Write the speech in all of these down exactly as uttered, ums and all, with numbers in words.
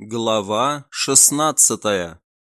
Глава шестнадцатая.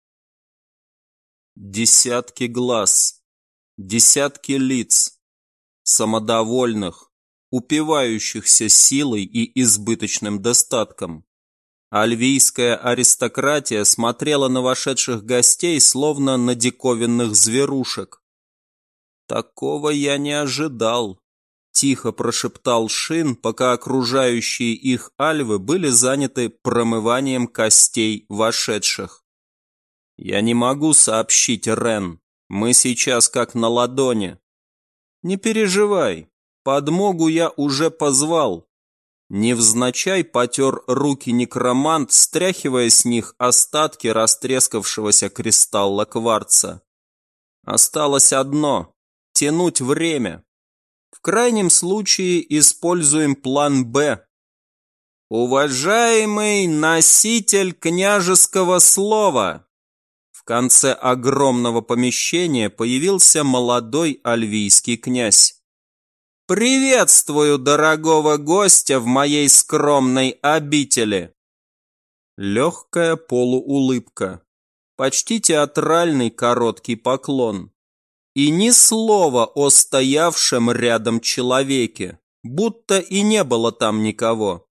Десятки глаз, десятки лиц, самодовольных, упивающихся силой и избыточным достатком. Альвийская аристократия смотрела на вошедших гостей, словно на диковинных зверушек. «Такого я не ожидал», — тихо прошептал Шин, пока окружающие их альвы были заняты промыванием костей вошедших. «Я не могу сообщить, Рен. Мы сейчас как на ладони». «Не переживай, подмогу я уже позвал». Невзначай потер руки некромант, стряхивая с них остатки растрескавшегося кристалла кварца. «Осталось одно — тянуть время. В крайнем случае используем план «Б». «Уважаемый носитель княжеского слова!» В конце огромного помещения появился молодой альвийский князь. «Приветствую дорогого гостя в моей скромной обители!» Легкая полуулыбка, почти театральный короткий поклон. И ни слова о стоявшем рядом человеке, будто и не было там никого.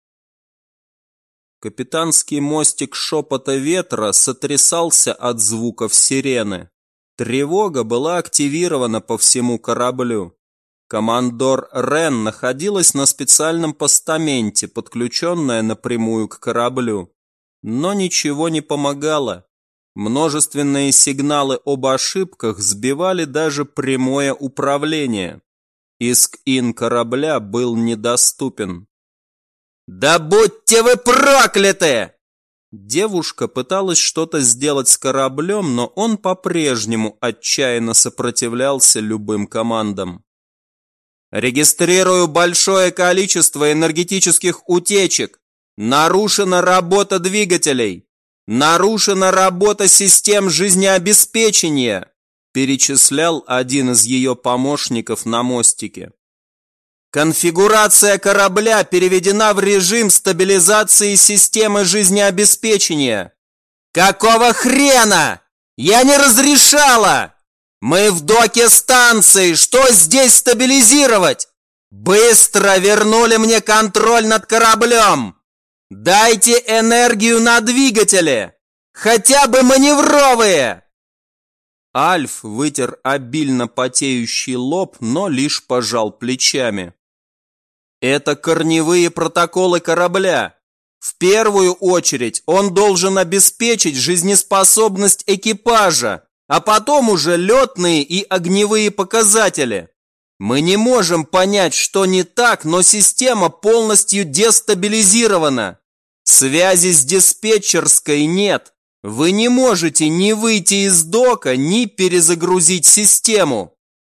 Капитанский мостик шепота ветра сотрясался от звуков сирены. Тревога была активирована по всему кораблю. Командор Рен находилась на специальном постаменте, подключенная напрямую к кораблю. Но ничего не помогало. Множественные сигналы об ошибках сбивали даже прямое управление. Иск-ин корабля был недоступен. «Да будьте вы прокляты!» Девушка пыталась что-то сделать с кораблем, но он по-прежнему отчаянно сопротивлялся любым командам. «Регистрирую большое количество энергетических утечек. Нарушена работа двигателей. Нарушена работа систем жизнеобеспечения», перечислял один из ее помощников на мостике. «Конфигурация корабля переведена в режим стабилизации системы жизнеобеспечения». «Какого хрена? Я не разрешала! Мы в доке станции, что здесь стабилизировать? Быстро вернули мне контроль над кораблем! Дайте энергию на двигатели! Хотя бы маневровые!» Альф вытер обильно потеющий лоб, но лишь пожал плечами. «Это корневые протоколы корабля. В первую очередь он должен обеспечить жизнеспособность экипажа, а потом уже летные и огневые показатели. Мы не можем понять, что не так, но система полностью дестабилизирована. Связи с диспетчерской нет. Вы не можете ни выйти из дока, ни перезагрузить систему».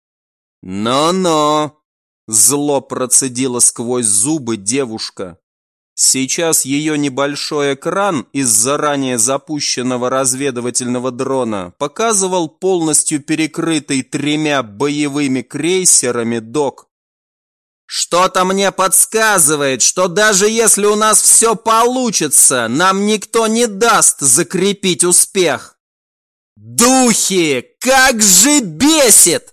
«Но-но», — зло процедила сквозь зубы девушка. Сейчас ее небольшой экран из заранее запущенного разведывательного дрона показывал полностью перекрытый тремя боевыми крейсерами док. «Что-то мне подсказывает, что даже если у нас все получится, нам никто не даст закрепить успех. Духи, как же бесит!»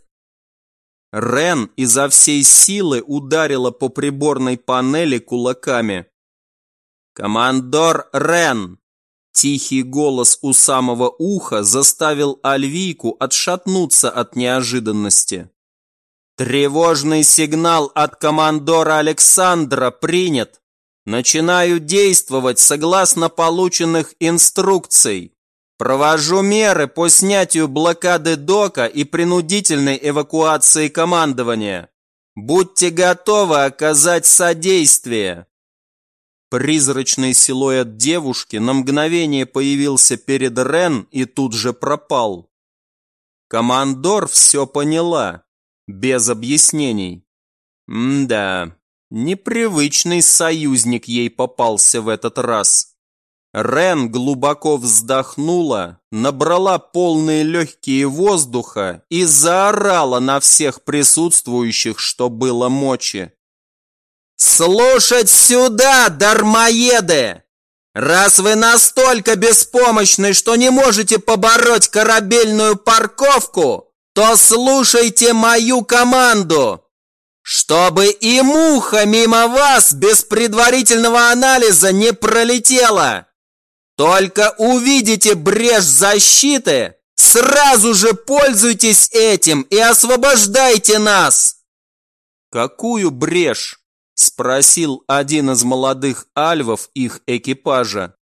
Рен изо всей силы ударила по приборной панели кулаками. «Командор Рен!» Тихий голос у самого уха заставил Альвийку отшатнуться от неожиданности. «Тревожный сигнал от командора Александра принят. Начинаю действовать согласно полученных инструкций. Провожу меры по снятию блокады дока и принудительной эвакуации командования. Будьте готовы оказать содействие». Призрачный силуэт девушки на мгновение появился перед Рен и тут же пропал. Командор все поняла, без объяснений. М-да, непривычный союзник ей попался в этот раз. Рен глубоко вздохнула, набрала полные легкие воздуха и заорала на всех присутствующих, что было мочи. «Слушать сюда, дармоеды! Раз вы настолько беспомощны, что не можете побороть корабельную парковку, то слушайте мою команду. Чтобы и муха мимо вас без предварительного анализа не пролетела. Только увидите брешь защиты, сразу же пользуйтесь этим и освобождайте нас. Какую брешь? Спросил один из молодых альвов их экипажа.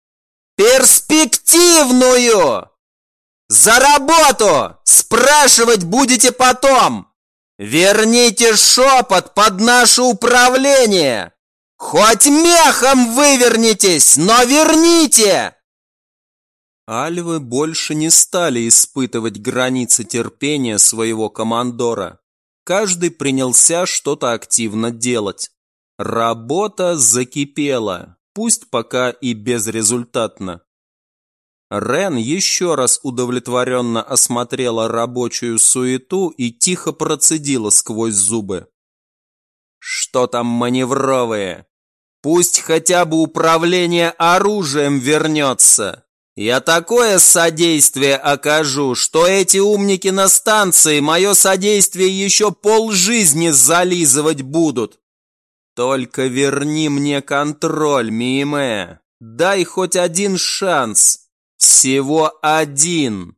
Перспективную! За работу! Спрашивать будете потом! Верните шепот под наше управление! Хоть мехом вывернитесь, но верните! Альвы больше не стали испытывать границы терпения своего командора. Каждый принялся что-то активно делать. Работа закипела, пусть пока и безрезультатно. Рен еще раз удовлетворенно осмотрела рабочую суету и тихо процедила сквозь зубы. Что там маневровые? Пусть хотя бы управление оружием вернется. Я такое содействие окажу, что эти умники на станции мое содействие еще полжизни зализывать будут. Только верни мне контроль, Миме. Дай хоть один шанс. Всего один.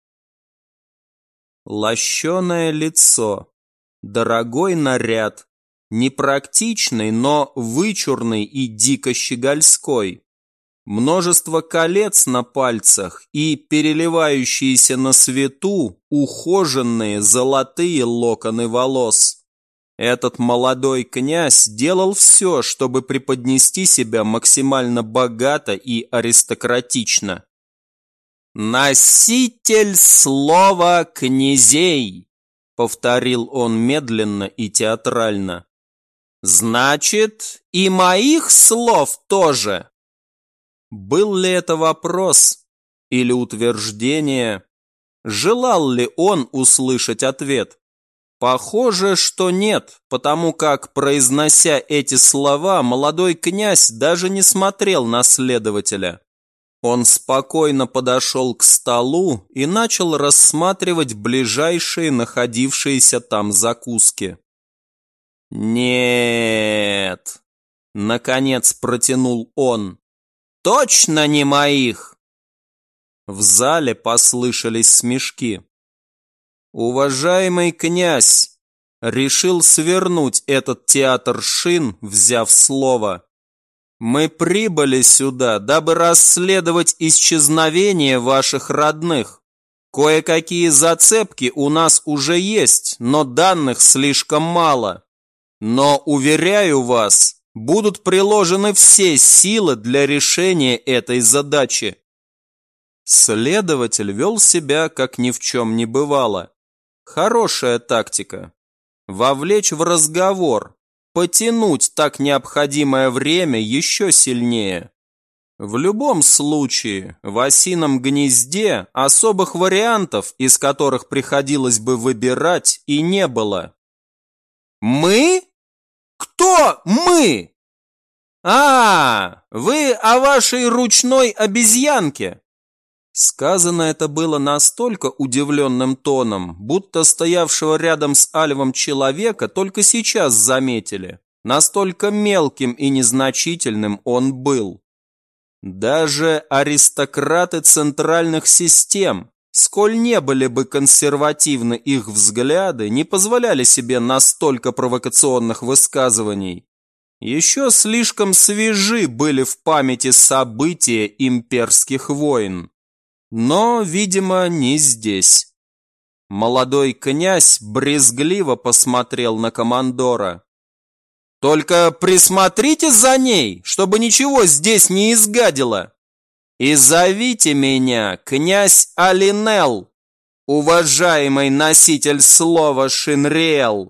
Лощеное лицо. Дорогой наряд. Непрактичный, но вычурный и дико щегольской. Множество колец на пальцах и переливающиеся на свету ухоженные золотые локоны волос. Этот молодой князь делал все, чтобы преподнести себя максимально богато и аристократично. «Носитель слова князей», — повторил он медленно и театрально. «Значит, и моих слов тоже». Был ли это вопрос или утверждение? Желал ли он услышать ответ? Похоже, что нет, потому как, произнося эти слова, молодой князь даже не смотрел на следователя. Он спокойно подошел к столу и начал рассматривать ближайшие находившиеся там закуски. «Нет!» — наконец протянул он. «Точно не моих!» В зале послышались смешки. Уважаемый князь решил свернуть этот театр шин, взяв слово. Мы прибыли сюда, дабы расследовать исчезновение ваших родных. Кое-какие зацепки у нас уже есть, но данных слишком мало. Но, уверяю вас, будут приложены все силы для решения этой задачи. Следователь вел себя, как ни в чем не бывало. Хорошая тактика. Вовлечь в разговор, потянуть так необходимое время еще сильнее. В любом случае, в осином гнезде особых вариантов, из которых приходилось бы выбирать, и не было. «Мы? Кто мы?» «А, вы о вашей ручной обезьянке!» Сказано это было настолько удивленным тоном, будто стоявшего рядом с Альвом человека только сейчас заметили. Настолько мелким и незначительным он был. Даже аристократы центральных систем, сколь не были бы консервативны их взгляды, не позволяли себе настолько провокационных высказываний. Еще слишком свежи были в памяти события имперских войн. Но, видимо, не здесь. Молодой князь брезгливо посмотрел на командора. «Только присмотрите за ней, чтобы ничего здесь не изгадило. И зовите меня князь Алинел, уважаемый носитель слова Шинриэл».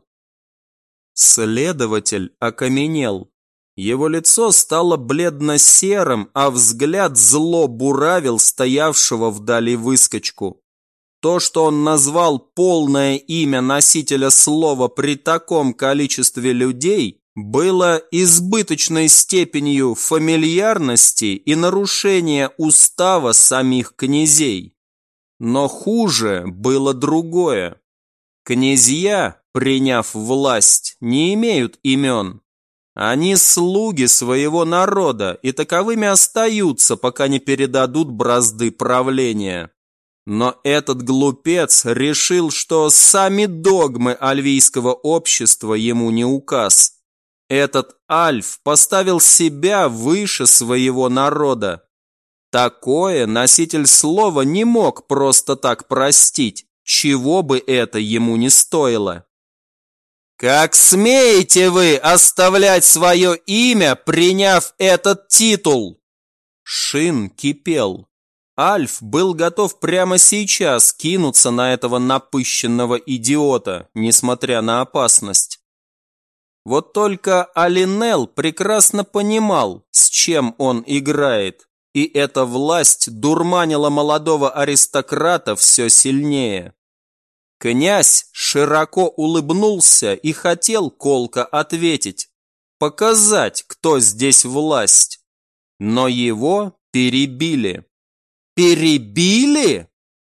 Следователь окаменел. Его лицо стало бледно-серым, а взгляд зло буравил стоявшего вдали выскочку. То, что он назвал полное имя носителя слова при таком количестве людей, было избыточной степенью фамильярности и нарушения устава самих князей. Но хуже было другое. Князья, приняв власть, не имеют имен. Они слуги своего народа и таковыми остаются, пока не передадут бразды правления. Но этот глупец решил, что сами догмы альвийского общества ему не указ. Этот альф поставил себя выше своего народа. Такое носитель слова не мог просто так простить, чего бы это ему не стоило. «Как смеете вы оставлять свое имя, приняв этот титул?» Шин кипел. Альф был готов прямо сейчас кинуться на этого напыщенного идиота, несмотря на опасность. Вот только Алинел прекрасно понимал, с чем он играет, и эта власть дурманила молодого аристократа все сильнее. Князь широко улыбнулся и хотел колко ответить, показать, кто здесь власть. Но его перебили. Перебили?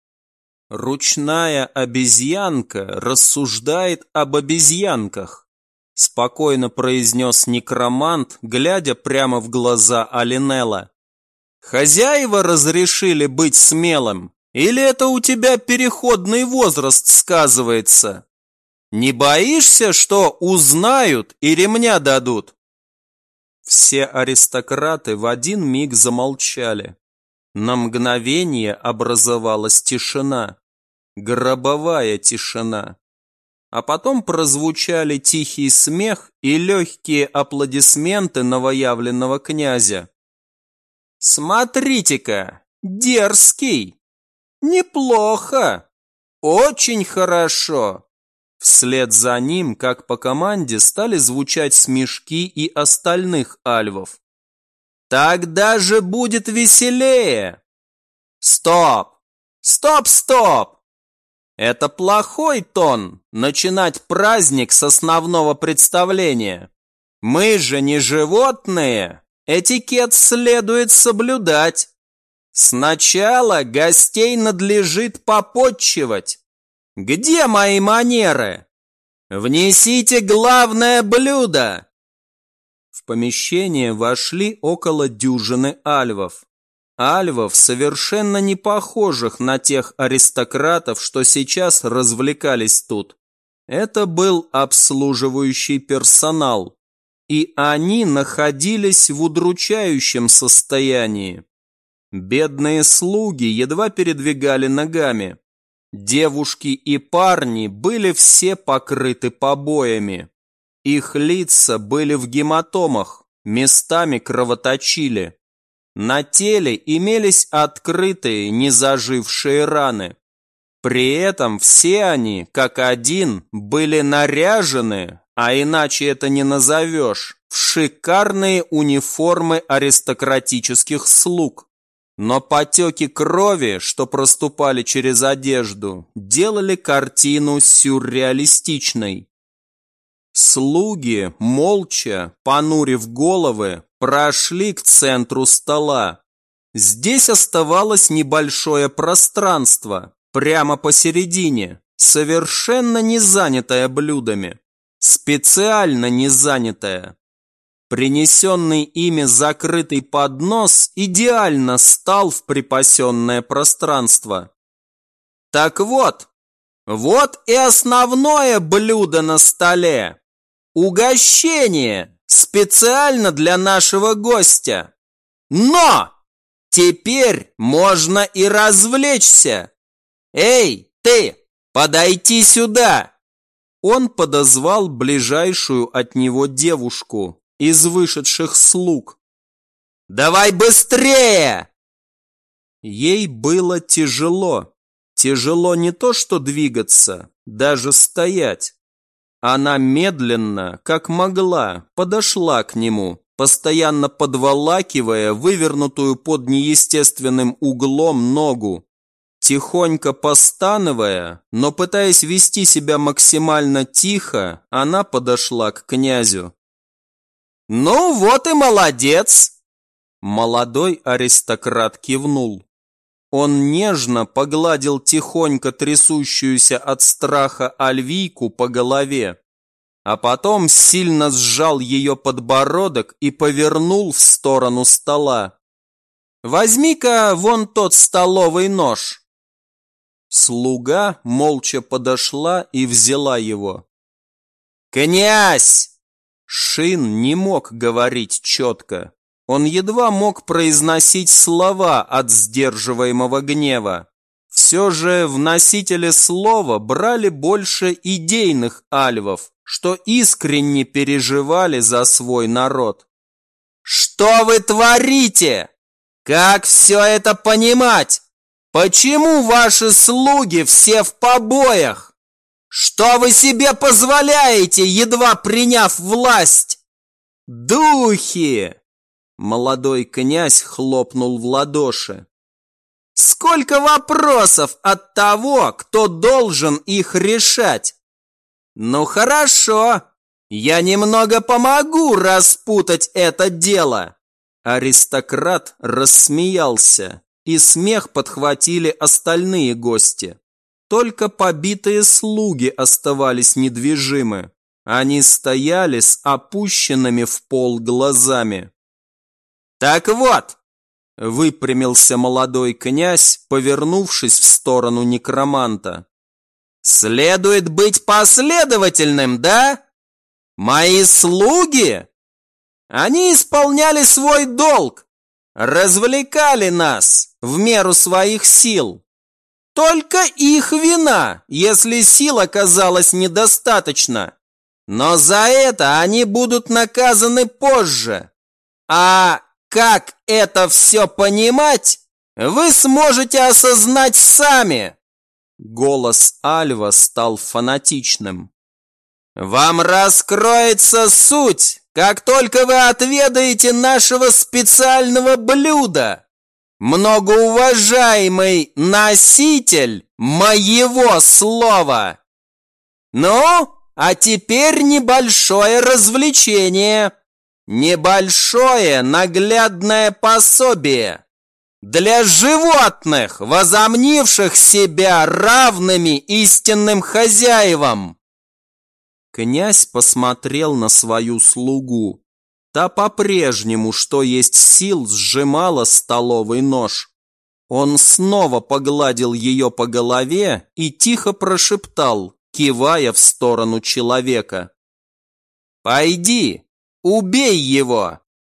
Ручная обезьянка рассуждает об обезьянках, спокойно произнес некромант, глядя прямо в глаза Алинела. Хозяева разрешили быть смелым? Или это у тебя переходный возраст сказывается? Не боишься, что узнают и ремня дадут?» Все аристократы в один миг замолчали. На мгновение образовалась тишина, гробовая тишина. А потом прозвучали тихий смех и легкие аплодисменты новоявленного князя. «Смотрите-ка, дерзкий! Неплохо! Очень хорошо!» Вслед за ним, как по команде, стали звучать смешки и остальных альвов. «Так даже будет веселее!» «Стоп! Стоп, стоп! Это плохой тон – начинать праздник с основного представления. Мы же не животные, этикет следует соблюдать. Сначала гостей надлежит попотчевать. Где мои манеры? Внесите главное блюдо!» В помещение вошли около дюжины альвов. Альвов, совершенно не похожих на тех аристократов, что сейчас развлекались тут. Это был обслуживающий персонал, и они находились в удручающем состоянии. Бедные слуги едва передвигали ногами. Девушки и парни были все покрыты побоями. Их лица были в гематомах, местами кровоточили. На теле имелись открытые, незажившие раны. При этом все они, как один, были наряжены, а иначе это не назовешь, в шикарные униформы аристократических слуг. Но потеки крови, что проступали через одежду, делали картину сюрреалистичной. Слуги, молча, понурив головы, прошли к центру стола. Здесь оставалось небольшое пространство, прямо посередине, совершенно не занятое блюдами. Специально не занятое. Принесенный ими закрытый поднос идеально стал в припасенное пространство. Так вот, вот и основное блюдо на столе. Угощение специально для нашего гостя. Но теперь можно и развлечься. Эй, ты, подойди сюда. Он подозвал ближайшую от него девушку из вышедших слуг. «Давай быстрее!» Ей было тяжело. Тяжело не то что двигаться, даже стоять. Она медленно, как могла, подошла к нему, постоянно подволакивая вывернутую под неестественным углом ногу. Тихонько постановая, но пытаясь вести себя максимально тихо, она подошла к князю. Ну вот и молодец. Молодой аристократ кивнул. Он нежно погладил тихонько трясущуюся от страха Альвийку по голове, а потом сильно сжал ее подбородок и повернул в сторону стола. «Возьми-ка вон тот столовый нож». Слуга молча подошла и взяла его. «Князь!» Шин не мог говорить четко. Он едва мог произносить слова от сдерживаемого гнева. Все же в носителе слова брали больше идейных альвов, что искренне переживали за свой народ. «Что вы творите? Как все это понимать? Почему ваши слуги все в побоях? Что вы себе позволяете, едва приняв власть? Духи!» Молодой князь хлопнул в ладоши. «Сколько вопросов от того, кто должен их решать? Ну хорошо, я немного помогу распутать это дело». Аристократ рассмеялся, и смех подхватили остальные гости. Только побитые слуги оставались недвижимы. Они стояли с опущенными в пол глазами. «Так вот», – выпрямился молодой князь, повернувшись в сторону некроманта. «Следует быть последовательным, да? Мои слуги? Они исполняли свой долг, развлекали нас в меру своих сил. Только их вина, если сил оказалось недостаточно. Но за это они будут наказаны позже. А как это все понимать, вы сможете осознать сами». Голос Альва стал фанатичным. «Вам раскроется суть, как только вы отведаете нашего специального блюда. Многоуважаемый носитель моего слова. Ну, а теперь небольшое развлечение. Небольшое наглядное пособие для животных, возомнивших себя равными истинным хозяевам». Князь посмотрел на свою слугу. Та по-прежнему, что есть сил, сжимала столовый нож. Он снова погладил ее по голове и тихо прошептал, кивая в сторону человека. «Пойди, убей его!»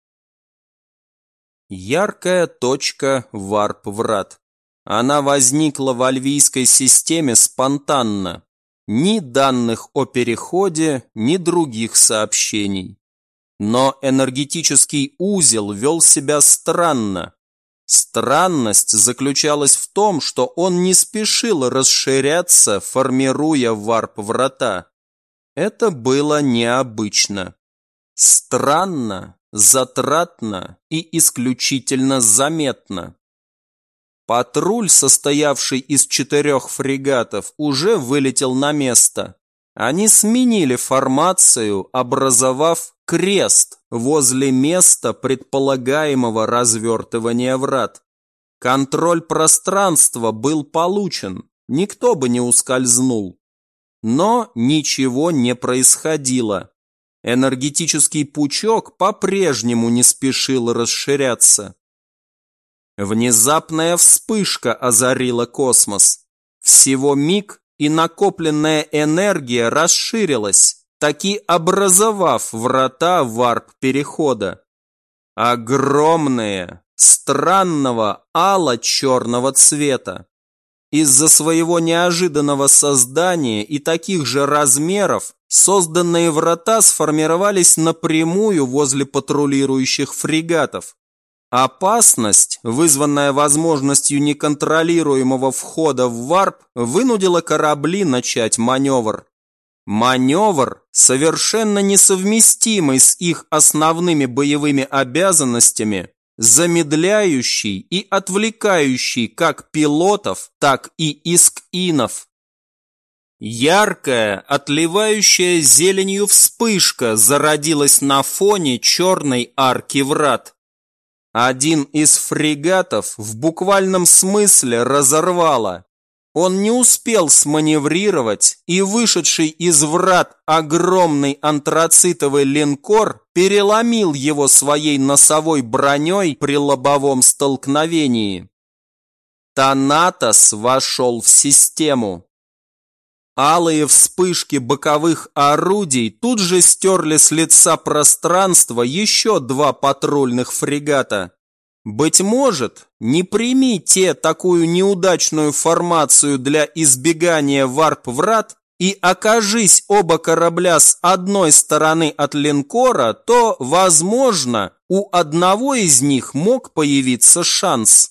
Яркая точка варп-врат. Она возникла в альвийской системе спонтанно. Ни данных о переходе, ни других сообщений. Но энергетический узел вел себя странно. Странность заключалась в том, что он не спешил расширяться, формируя варп-врата. Это было необычно. Странно, затратно и исключительно заметно. Патруль, состоявший из четырех фрегатов, уже вылетел на место. Они сменили формацию, образовав крест возле места предполагаемого развертывания врат. Контроль пространства был получен, никто бы не ускользнул. Но ничего не происходило. Энергетический пучок по-прежнему не спешил расширяться. Внезапная вспышка озарила космос. Всего миг, и накопленная энергия расширилась, таки образовав врата варп-перехода. Огромные, странного ало-черного цвета. Из-за своего неожиданного создания и таких же размеров созданные врата сформировались напрямую возле патрулирующих фрегатов. Опасность, вызванная возможностью неконтролируемого входа в варп, вынудила корабли начать маневр. Маневр, совершенно несовместимый с их основными боевыми обязанностями, замедляющий и отвлекающий как пилотов, так и иск-инов. Яркая, отливающая зеленью вспышка зародилась на фоне черной арки врат. Один из фрегатов в буквальном смысле разорвало. Он не успел сманеврировать, и вышедший из врат огромный антрацитовый линкор переломил его своей носовой броней при лобовом столкновении. Танатос вошел в систему. Алые вспышки боковых орудий тут же стерли с лица пространства еще два патрульных фрегата. Быть может, не прими те такую неудачную формацию для избегания варп-врат и окажись оба корабля с одной стороны от линкора, то, возможно, у одного из них мог появиться шанс.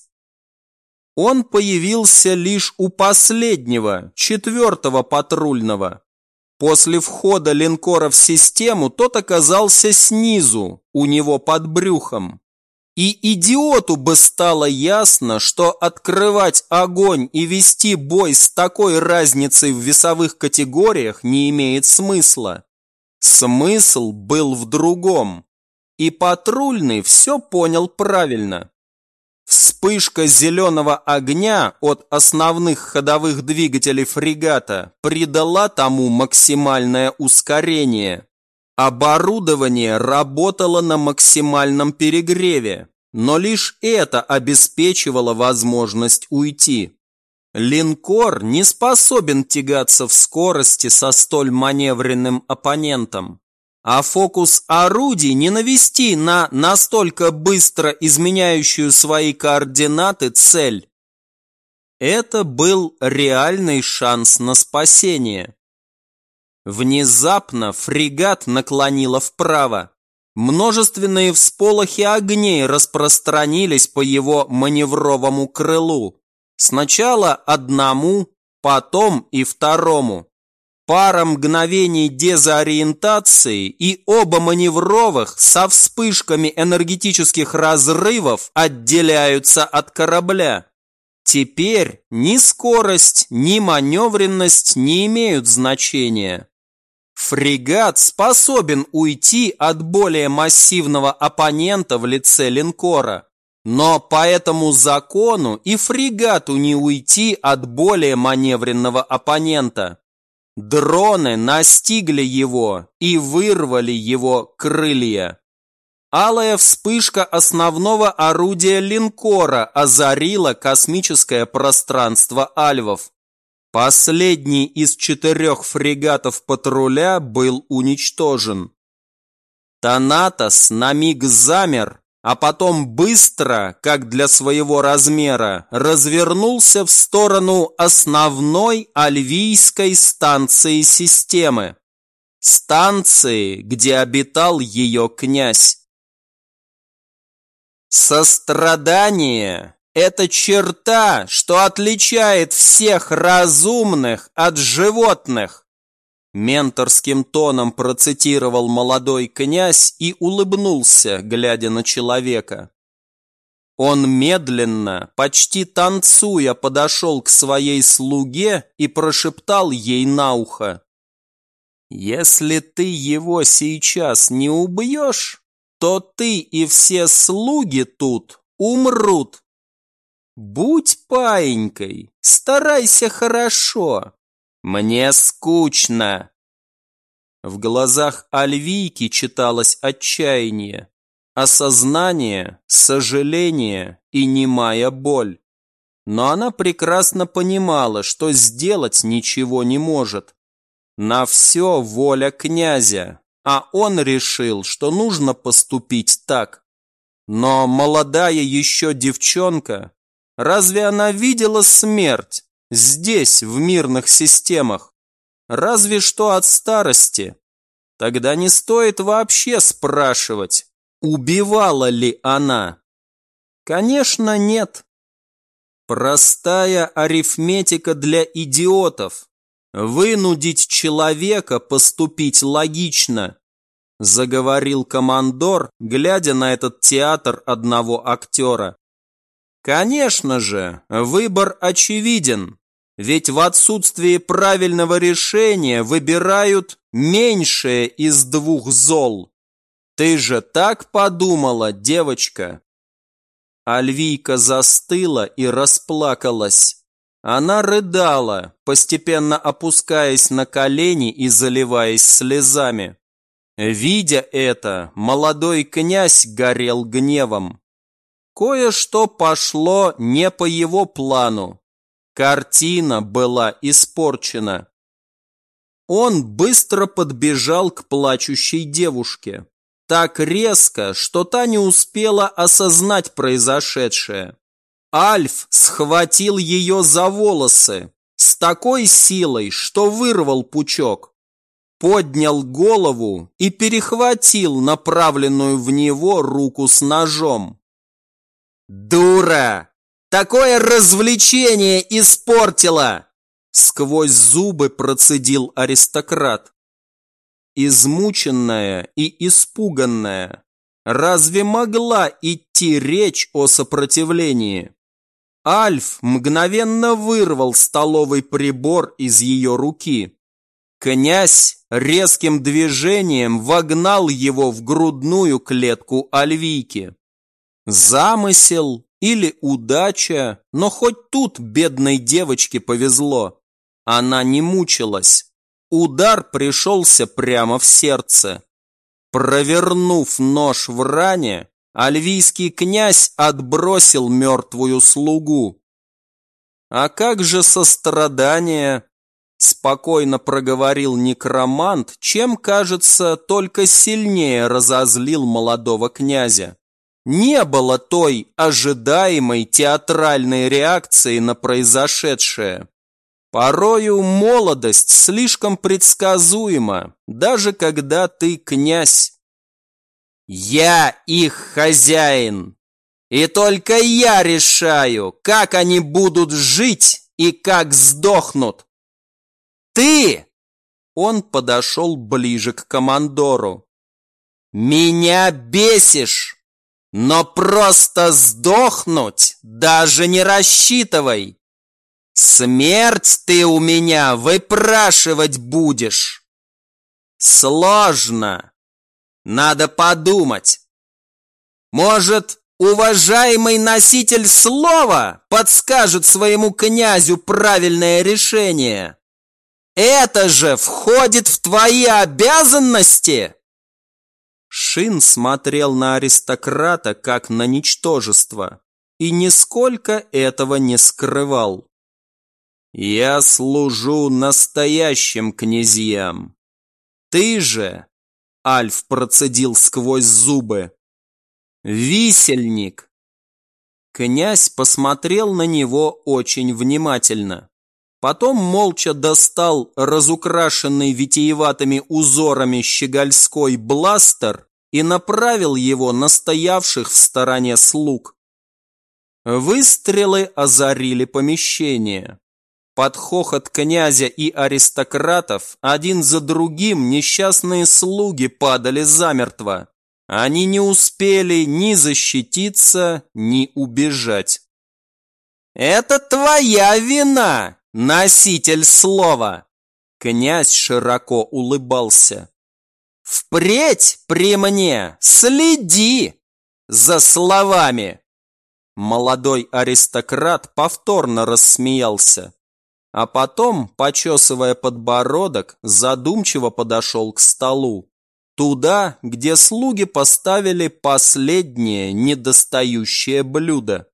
Он появился лишь у последнего, четвертого патрульного. После входа линкора в систему тот оказался снизу, у него под брюхом. И идиоту бы стало ясно, что открывать огонь и вести бой с такой разницей в весовых категориях не имеет смысла. Смысл был в другом. И патрульный все понял правильно. Вспышка зеленого огня от основных ходовых двигателей фрегата придала тому максимальное ускорение. Оборудование работало на максимальном перегреве, но лишь это обеспечивало возможность уйти. Линкор не способен тягаться в скорости со столь маневренным оппонентом, а фокус орудий не навести на настолько быстро изменяющую свои координаты цель. Это был реальный шанс на спасение. Внезапно фрегат наклонило вправо. Множественные всполохи огней распространились по его маневровому крылу. Сначала одному, потом и второму. Пара мгновений дезориентации, и оба маневровых со вспышками энергетических разрывов отделяются от корабля. Теперь ни скорость, ни маневренность не имеют значения. Фрегат способен уйти от более массивного оппонента в лице линкора, но по этому закону и фрегату не уйти от более маневренного оппонента. Дроны настигли его и вырвали его крылья. Алая вспышка основного орудия линкора озарила космическое пространство альвов. Последний из четырех фрегатов патруля был уничтожен. Танатос на миг замер, а потом быстро, как для своего размера, развернулся в сторону основной альвийской станции системы. Станции, где обитал ее князь. Сострадание – это черта, что отличает всех разумных от животных. Менторским тоном процитировал молодой князь и улыбнулся, глядя на человека. Он медленно, почти танцуя, подошел к своей слуге и прошептал ей на ухо: «Если ты его сейчас не убьешь, то ты и все слуги тут умрут. Будь паинькой, старайся хорошо. Мне скучно». В глазах Альвийки читалось отчаяние, осознание, сожаление и немая боль. Но она прекрасно понимала, что сделать ничего не может. На все воля князя, а он решил, что нужно поступить так. Но молодая еще девчонка, разве она видела смерть здесь, в мирных системах? Разве что от старости. Тогда не стоит вообще спрашивать, убивала ли она. Конечно, нет. Простая арифметика для идиотов. Вынудить человека поступить логично, заговорил командор, глядя на этот театр одного актера. Конечно же, выбор очевиден. Ведь в отсутствии правильного решения выбирают меньшее из двух зол. Ты же так подумала, девочка?» Альвийка застыла и расплакалась. Она рыдала, постепенно опускаясь на колени и заливаясь слезами. Видя это, молодой князь горел гневом. Кое-что пошло не по его плану. Картина была испорчена. Он быстро подбежал к плачущей девушке. Так резко, что та не успела осознать произошедшее. Альф схватил ее за волосы с такой силой, что вырвал пучок. Поднял голову и перехватил направленную в него руку с ножом. «Дура! Такое развлечение испортила!» Сквозь зубы процедил аристократ. Измученная и испуганная, разве могла идти речь о сопротивлении? Альф мгновенно вырвал столовый прибор из ее руки. Князь резким движением вогнал его в грудную клетку Альвийки. Замысел или удача, но хоть тут бедной девочке повезло. Она не мучилась. Удар пришелся прямо в сердце. Провернув нож в ране, альвийский князь отбросил мертвую слугу. «А как же сострадание?» – спокойно проговорил некромант, чем, кажется, только сильнее разозлил молодого князя. Не было той ожидаемой театральной реакции на произошедшее. Порою молодость слишком предсказуема, даже когда ты князь. «Я их хозяин, и только я решаю, как они будут жить и как сдохнут. Ты!» Он подошел ближе к командору. «Меня бесишь, но просто сдохнуть даже не рассчитывай. Смерть ты у меня выпрашивать будешь. Сложно. Надо подумать. Может, уважаемый носитель слова подскажет своему князю правильное решение? Это же входит в твои обязанности!» Шин смотрел на аристократа как на ничтожество и нисколько этого не скрывал. «Я служу настоящим князьям. Ты же, — Альф процедил сквозь зубы, — висельник». Князь посмотрел на него очень внимательно. Потом молча достал разукрашенный витиеватыми узорами щегольской бластер и направил его на стоявших в стороне слуг. Выстрелы озарили помещение. Под хохот князя и аристократов один за другим несчастные слуги падали замертво. Они не успели ни защититься, ни убежать. «Это твоя вина, носитель слова!» Князь широко улыбался. «Впредь при мне следи за словами!» Молодой аристократ повторно рассмеялся. А потом, почесывая подбородок, задумчиво подошел к столу. Туда, где слуги поставили последнее недостающее блюдо.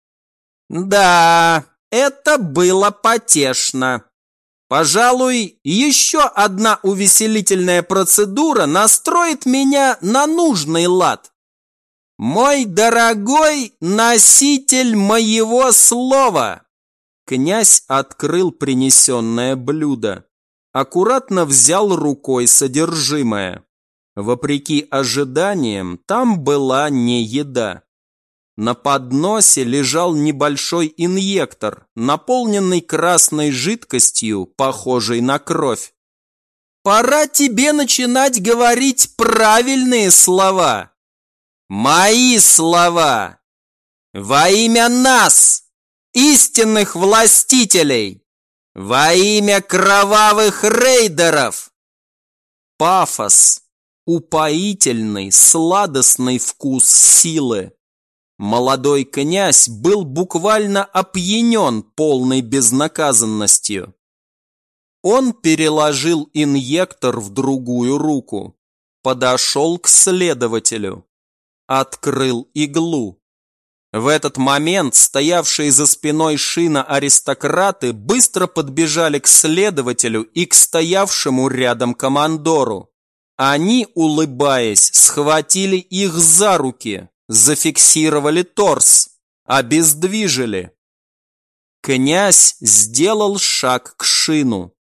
«Да, это было потешно. Пожалуй, еще одна увеселительная процедура настроит меня на нужный лад. Мой дорогой носитель моего слова!» Князь открыл принесенное блюдо. Аккуратно взял рукой содержимое. Вопреки ожиданиям, там была не еда. На подносе лежал небольшой инъектор, наполненный красной жидкостью, похожей на кровь. «Пора тебе начинать говорить правильные слова. Мои слова. Во имя нас, истинных властителей, Во имя кровавых рейдеров! Пафос, упоительный, сладостный вкус силы. Молодой князь был буквально опьянен полной безнаказанностью. Он переложил инъектор в другую руку, подошел к следователю, открыл иглу. В этот момент стоявшие за спиной Шина аристократы быстро подбежали к следователю и к стоявшему рядом командору. Они, улыбаясь, схватили их за руки, зафиксировали торс, обездвижили. Князь сделал шаг к Шину.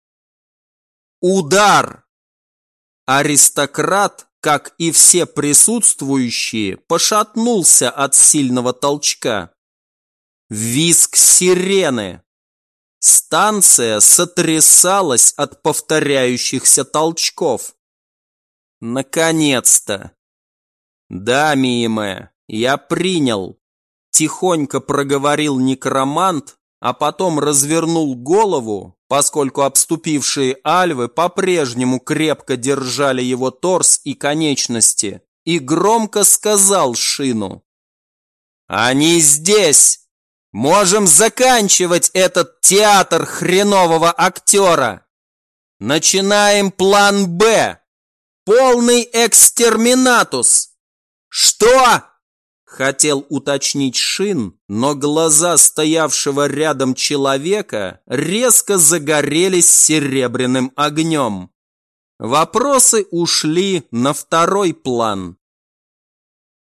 Удар! Аристократ, как и все присутствующие, пошатнулся от сильного толчка. Визг сирены. Станция сотрясалась от повторяющихся толчков. Наконец-то! Да, Миме, я принял. Тихонько проговорил некромант, а потом развернул голову, поскольку обступившие альвы по-прежнему крепко держали его торс и конечности, и громко сказал Шину: «Они здесь! Можем заканчивать этот театр хренового актера! Начинаем план Б! Полный экстерминатус!» «Что?» – хотел уточнить Шин, но глаза стоявшего рядом человека резко загорелись серебряным огнем. Вопросы ушли на второй план.